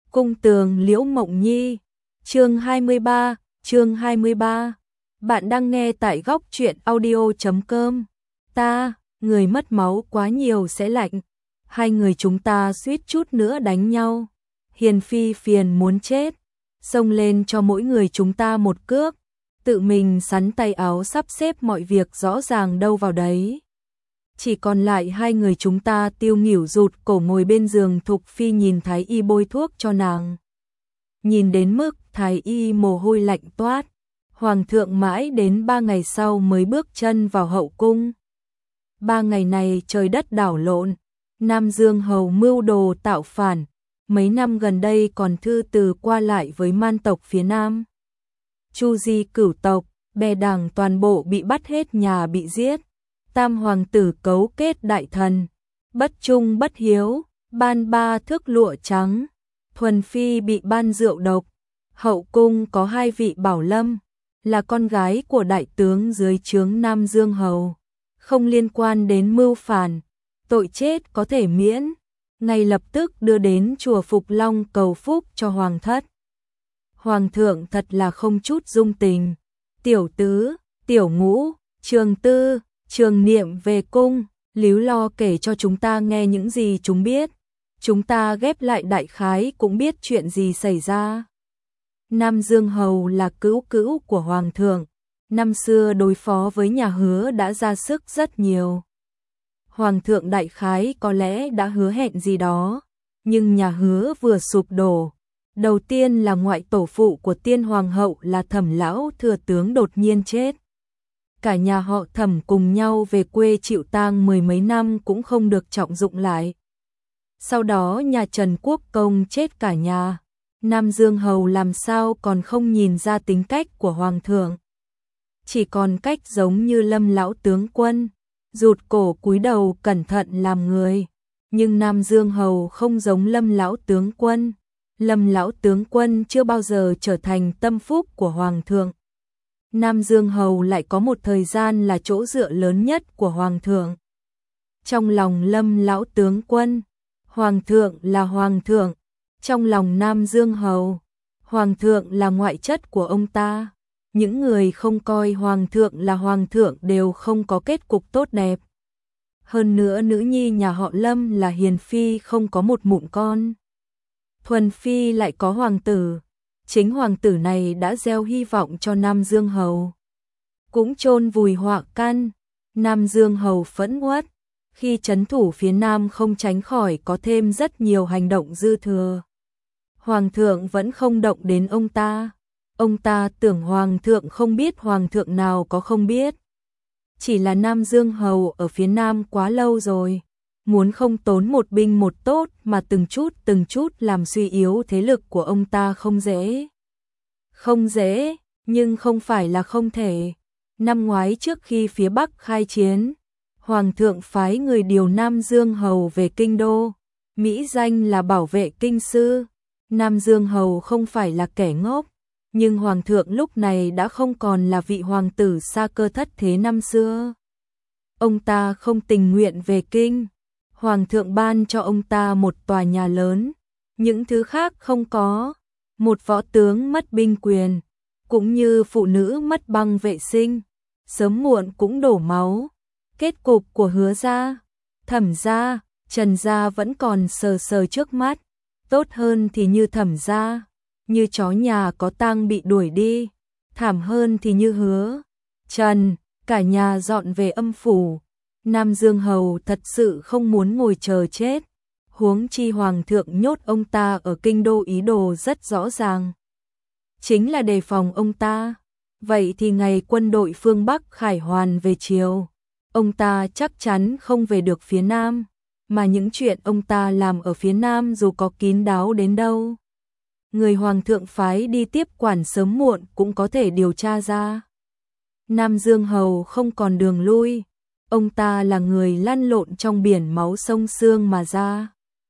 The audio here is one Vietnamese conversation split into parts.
Cung tường Liễu Mộng Nhi, chương 23, chương 23. Bạn đang nghe tại góc truyện audio.com. Ta, người mất máu quá nhiều sẽ lạnh. Hai người chúng ta suýt chút nữa đánh nhau. Hiền Phi phiền muốn chết, xông lên cho mỗi người chúng ta một cước, tự mình sắn tay áo sắp xếp mọi việc rõ ràng đâu vào đấy. Chỉ còn lại hai người chúng ta tiêu nghỉu rụt cổ ngồi bên giường. Thục Phi nhìn Thái Y bôi thuốc cho nàng, nhìn đến mức Thái Y mồ hôi lạnh toát. Hoàng thượng mãi đến 3 ngày sau mới bước chân vào hậu cung. 3 ngày này trời đất đảo lộn, Nam Dương hầu mưu đồ tạo phản, mấy năm gần đây còn thư từ qua lại với man tộc phía Nam. Chu Di cửu tộc, bè đảng toàn bộ bị bắt hết nhà bị giết. Tam hoàng tử cấu kết đại thần, bất trung bất hiếu, ban 3 thước lụa trắng. Thuần Phi bị ban rượu độc. Hậu cung có 2 vị Bảo Lâm, là con gái của đại tướng dưới trướng Nam Dương hầu, không liên quan đến mưu phản, tội chết có thể miễn, ngay lập tức đưa đến chùa Phục Long cầu phúc cho hoàng thất. Hoàng thượng thật là không chút dung tình. Tiểu tứ, tiểu ngũ, trường tư, trường niệm về cung, líu lo kể cho chúng ta nghe những gì chúng biết. Chúng ta ghép lại đại khái cũng biết chuyện gì xảy ra. Nam Dương hầu là cữu cữu của hoàng thượng, năm xưa đối phó với nhà Hứa đã ra sức rất nhiều. Hoàng thượng đại khái có lẽ đã hứa hẹn gì đó, nhưng nhà Hứa vừa sụp đổ. Đầu tiên là ngoại tổ phụ của tiên hoàng hậu là Thẩm lão thừa tướng đột nhiên chết. Cả nhà họ Thẩm cùng nhau về quê chịu tang 10 mấy năm cũng không được trọng dụng lại. Sau đó nhà Trần Quốc Công chết cả nhà. Nam Dương hầu làm sao còn không nhìn ra tính cách của hoàng thượng. Chỉ còn cách giống như Lâm lão tướng quân, rụt cổ cúi đầu cẩn thận làm người. Nhưng Nam Dương hầu không giống Lâm lão tướng quân. Lâm lão tướng quân chưa bao giờ trở thành tâm phúc của hoàng thượng. Nam Dương hầu lại có một thời gian là chỗ dựa lớn nhất của hoàng thượng. Trong lòng Lâm lão tướng quân, hoàng thượng là hoàng thượng. Trong lòng Nam Dương hầu, hoàng thượng là ngoại chất của ông ta. Những người không coi hoàng thượng là hoàng thượng đều không có kết cục tốt đẹp. Hơn nữa nữ nhi nhà họ Lâm là Hiền Phi không có một mụn con. Thuần Phi lại có hoàng tử. Chính hoàng tử này đã gieo hy vọng cho Nam Dương hầu, cũng chôn vùi họa căn. Nam Dương hầu phẫn uất, khi trấn thủ phía Nam không tránh khỏi có thêm rất nhiều hành động dư thừa. Hoàng thượng vẫn không động đến ông ta. Ông ta tưởng hoàng thượng không biết, hoàng thượng nào có không biết. Chỉ là Nam Dương hầu ở phía Nam quá lâu rồi, muốn không tốn một binh một tốt mà từng chút làm suy yếu thế lực của ông ta không dễ. Không dễ, nhưng không phải là không thể. Năm ngoái trước khi phía Bắc khai chiến, hoàng thượng phái người điều Nam Dương hầu về kinh đô, mỹ danh là bảo vệ kinh sư. Nam Dương hầu không phải là kẻ ngốc, nhưng hoàng thượng lúc này đã không còn là vị hoàng tử xa cơ thất thế năm xưa. Ông ta không tình nguyện về kinh. Hoàng thượng ban cho ông ta một tòa nhà lớn, những thứ khác không có. Một võ tướng mất binh quyền, cũng như phụ nữ mất băng vệ sinh, sớm muộn cũng đổ máu. Kết cục của Hứa gia, Thẩm gia, Trần gia vẫn còn sờ sờ trước mắt. Tốt hơn thì như Thẩm gia, như chó nhà có tang bị đuổi đi. Thảm hơn thì như Hứa, Trần, cả nhà dọn về âm phủ. Nam Dương hầu thật sự không muốn ngồi chờ chết. Huống chi hoàng thượng nhốt ông ta ở kinh đô ý đồ rất rõ ràng, chính là đề phòng ông ta. Vậy thì ngày quân đội phương Bắc khải hoàn về chiều, ông ta chắc chắn không về được phía Nam. Mà những chuyện ông ta làm ở phía Nam dù có kín đáo đến đâu, người hoàng thượng phái đi tiếp quản sớm muộn cũng có thể điều tra ra. Nam Dương hầu không còn đường lui. Ông ta là người lăn lộn trong biển máu sông xương mà ra.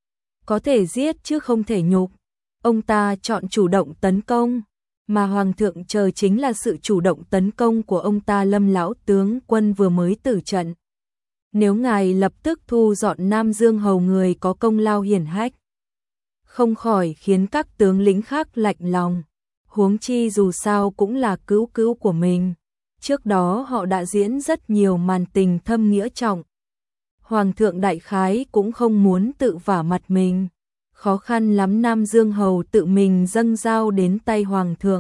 Có thể giết chứ không thể nhục. Ông ta chọn chủ động tấn công, mà hoàng thượng chờ chính là sự chủ động tấn công của ông ta. Lâm lão tướng quân vừa mới tử trận. Nếu ngài lập tức thu dọn Nam Dương hầu, người có công lao hiển hách, không khỏi khiến các tướng lĩnh khác lạnh lòng. Huống chi dù sao cũng là cứu cứu của mình. Trước đó họ đã diễn rất nhiều màn tình thâm nghĩa trọng. Hoàng thượng đại khái cũng không muốn tự vả mặt mình. Khó khăn lắm Nam Dương Hầu tự mình dâng dao đến tay Hoàng thượng.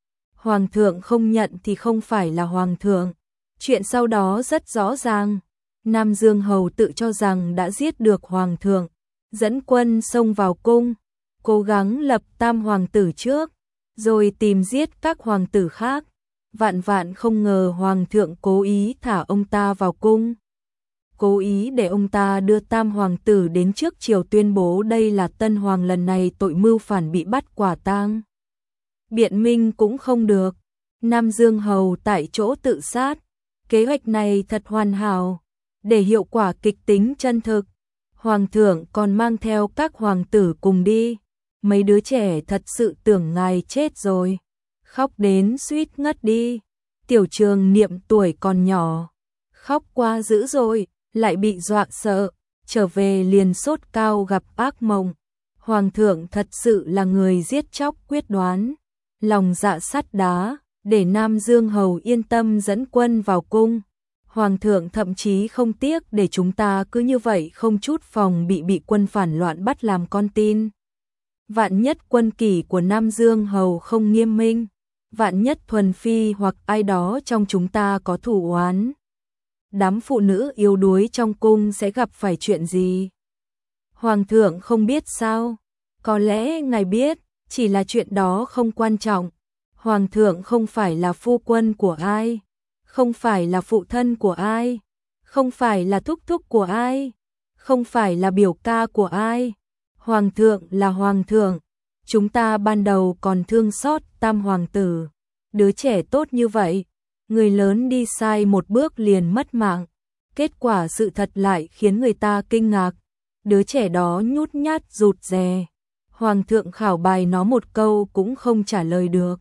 Hoàng thượng không nhận thì không phải là Hoàng thượng. Chuyện sau đó rất rõ ràng. Nam Dương Hầu tự cho rằng đã giết được Hoàng thượng. Dẫn quân xông vào cung. Cố gắng lập tam hoàng tử trước. Rồi tìm giết các hoàng tử khác. Vạn vạn không ngờ Hoàng thượng cố ý thả ông ta vào cung. Cố ý để ông ta đưa tam hoàng tử đến trước triều tuyên bố đây là tân hoàng, lần này tội mưu phản bị bắt quả tang. Biện minh cũng không được. Nam Dương Hầu tại chỗ tự sát. Kế hoạch này thật hoàn hảo. Để hiệu quả kịch tính chân thực, Hoàng thượng còn mang theo các hoàng tử cùng đi. Mấy đứa trẻ thật sự tưởng ngài chết rồi. Khóc đến suýt ngất đi. Tiểu Trường Niệm tuổi còn nhỏ. Khóc quá dữ rồi, lại bị dọa sợ. Trở về liền sốt cao gặp ác mộng. Hoàng thượng thật sự là người giết chóc quyết đoán. Lòng dạ sắt đá, để Nam Dương Hầu yên tâm dẫn quân vào cung. Hoàng thượng thậm chí không tiếc để chúng ta cứ như vậy không chút phòng bị quân phản loạn bắt làm con tin. Vạn nhất quân kỷ của Nam Dương Hầu không nghiêm minh, vạn nhất Thuần Phi hoặc ai đó trong chúng ta có thù oán, đám phụ nữ yếu đuối trong cung sẽ gặp phải chuyện gì? Hoàng thượng không biết sao? Có lẽ ngài biết, chỉ là chuyện đó không quan trọng. Hoàng thượng không phải là phu quân của ai, không phải là phụ thân của ai, không phải là thúc thúc của ai, không phải là biểu ca của ai. Hoàng thượng là hoàng thượng. Chúng ta ban đầu còn thương xót tam hoàng tử, đứa trẻ tốt như vậy, người lớn đi sai một bước liền mất mạng. Kết quả sự thật lại khiến người ta kinh ngạc. Đứa trẻ đó nhút nhát rụt rè. Hoàng thượng khảo bài nó một câu cũng không trả lời được.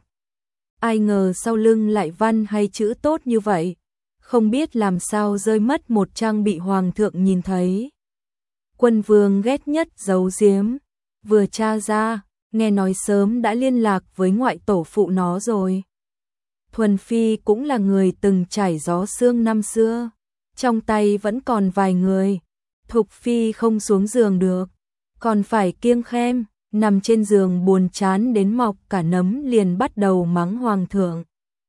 Ai ngờ sau lưng lại văn hay chữ tốt như vậy. Không biết làm sao rơi mất một trang bị hoàng thượng nhìn thấy. Quân vương ghét nhất giấu giếm. Vừa tra ra, nghe nói sớm đã liên lạc với ngoại tổ phụ nó rồi. Thuần Phi cũng là người từng trải gió sương năm xưa. Trong tay vẫn còn vài người. Thục Phi không xuống giường được, còn phải kiêng khem. Nằm trên giường buồn chán đến mọc cả nấm liền bắt đầu mắng hoàng thượng.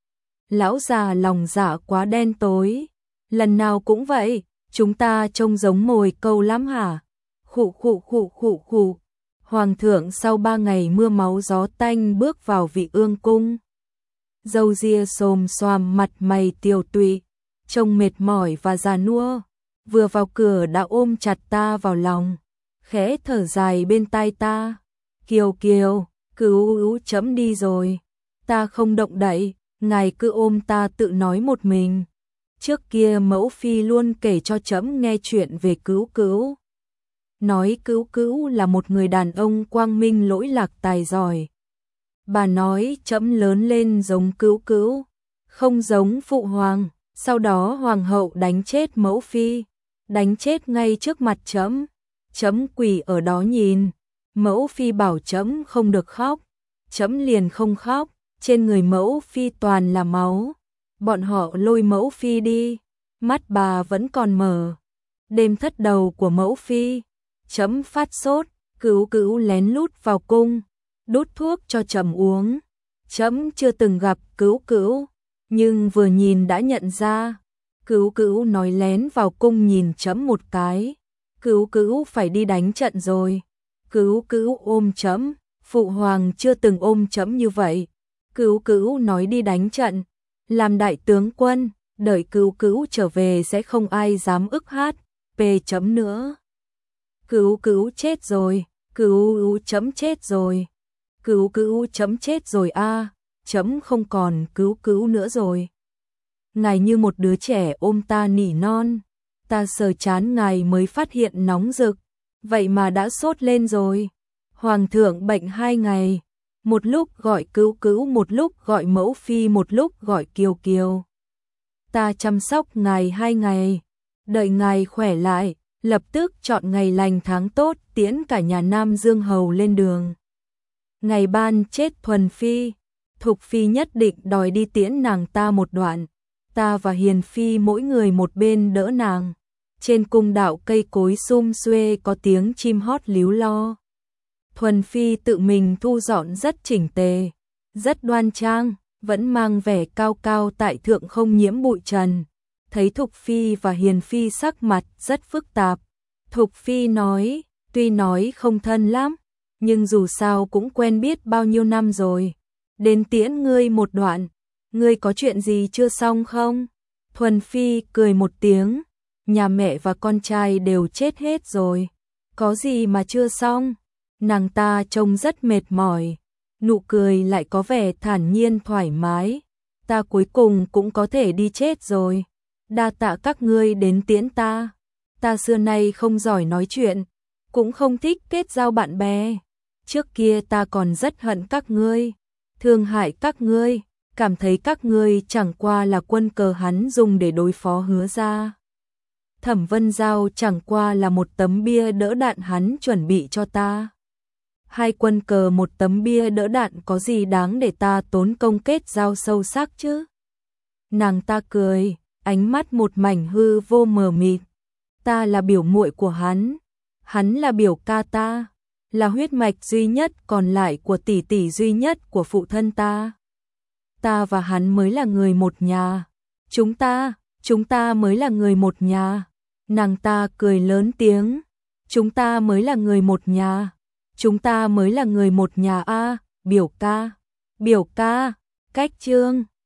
Lão già lòng dạ quá đen tối. Lần nào cũng vậy, chúng ta trông giống mồi câu lắm hả? Khụ khụ khụ khụ khụ. Hoàng thượng sau 3 ngày mưa máu gió tanh bước vào Vị Ương cung. Râu ria xồm xoàm, mặt mày tiều tụy, trông mệt mỏi và già nua. Vừa vào cửa đã ôm chặt ta vào lòng, khẽ thở dài bên tai ta. Kiều Kiều, cứu chấm đi rồi. Ta không động đậy, ngài cứ ôm ta tự nói một mình. Trước kia mẫu phi luôn kể cho chấm nghe chuyện về cứu cứu. Nói cứu cứu là một người đàn ông quang minh lỗi lạc tài giỏi. Bà nói chấm lớn lên giống cứu cứu, không giống phụ hoàng. Sau đó hoàng hậu đánh chết mẫu phi, đánh chết ngay trước mặt chấm. Chấm quỳ ở đó nhìn. Mẫu phi bảo chấm không được khóc, chấm liền không khóc. Trên người mẫu phi toàn là máu. Bọn họ lôi mẫu phi đi, mắt bà vẫn còn mở. Đêm thất đầu của mẫu phi, chấm phát sốt, cứu cứu lén lút vào cung, đút thuốc cho chấm uống. Chấm chưa từng gặp cứu cứu, nhưng vừa nhìn đã nhận ra. Cứu cứu nói lén vào cung nhìn chấm một cái. Cứu cứu phải đi đánh trận rồi. Cứu cứu ôm chấm, phụ hoàng chưa từng ôm chấm như vậy. Cứu cứu nói đi đánh trận, làm đại tướng quân, đợi cứu cứu trở về sẽ không ai dám ức hát về chấm nữa. Cứu cứu chết rồi, cứu chấm chết rồi, cứu chấm chết rồi a, chấm không còn cứu nữa rồi. Ngài như một đứa trẻ ôm ta nỉ non, ta sờ chán ngài mới phát hiện nóng rực, vậy mà đã sốt lên rồi. Hoàng thượng bệnh 2 ngày, một lúc gọi cứu, một lúc gọi mẫu phi, một lúc gọi Kiều. Ta chăm sóc ngài 2 ngày, đợi ngài khỏe lại, lập tức chọn ngày lành tháng tốt tiễn cả nhà Nam Dương Hầu lên đường. Ngày ban chết Thuần Phi, Thục Phi nhất định đòi đi tiễn nàng ta một đoạn, ta và Hiền Phi mỗi người một bên đỡ nàng. Trên cung đạo cây cối sum xuê có tiếng chim hót líu lo. Thuần Phi tự mình thu dọn rất chỉnh tề, rất đoan trang, vẫn mang vẻ cao cao tại thượng không nhiễm bụi trần. Thấy Thục Phi và Hiền Phi sắc mặt rất phức tạp. Thục Phi nói, tuy nói không thân lắm, nhưng dù sao cũng quen biết bao nhiêu năm rồi. Đến tiễn ngươi một đoạn, ngươi có chuyện gì chưa xong không? Thuần Phi cười một tiếng, nhà mẹ và con trai đều chết hết rồi, có gì mà chưa xong? Nàng ta trông rất mệt mỏi, nụ cười lại có vẻ thản nhiên thoải mái. Ta cuối cùng cũng có thể đi chết rồi, đa tạ các ngươi đến tiễn ta. Ta xưa nay không giỏi nói chuyện, cũng không thích kết giao bạn bè. Trước kia ta còn rất hận các ngươi, thương hại các ngươi, cảm thấy các ngươi chẳng qua là quân cờ hắn dùng để đối phó Hứa gia. Thẩm Vân Giao chẳng qua là một tấm bia đỡ đạn hắn chuẩn bị cho ta. Hai quân cờ một tấm bia đỡ đạn có gì đáng để ta tốn công kết giao sâu sắc chứ? Nàng ta cười, ánh mắt một mảnh hư vô mờ mịt. Ta là biểu muội của hắn là biểu ca ta, là huyết mạch duy nhất còn lại của tỷ tỷ duy nhất của phụ thân ta. Ta và hắn mới là người một nhà. Chúng ta mới là người một nhà. Nàng ta cười lớn tiếng. Chúng ta mới là người một nhà. Chúng ta mới là người một nhà a, biểu ca. Cách chương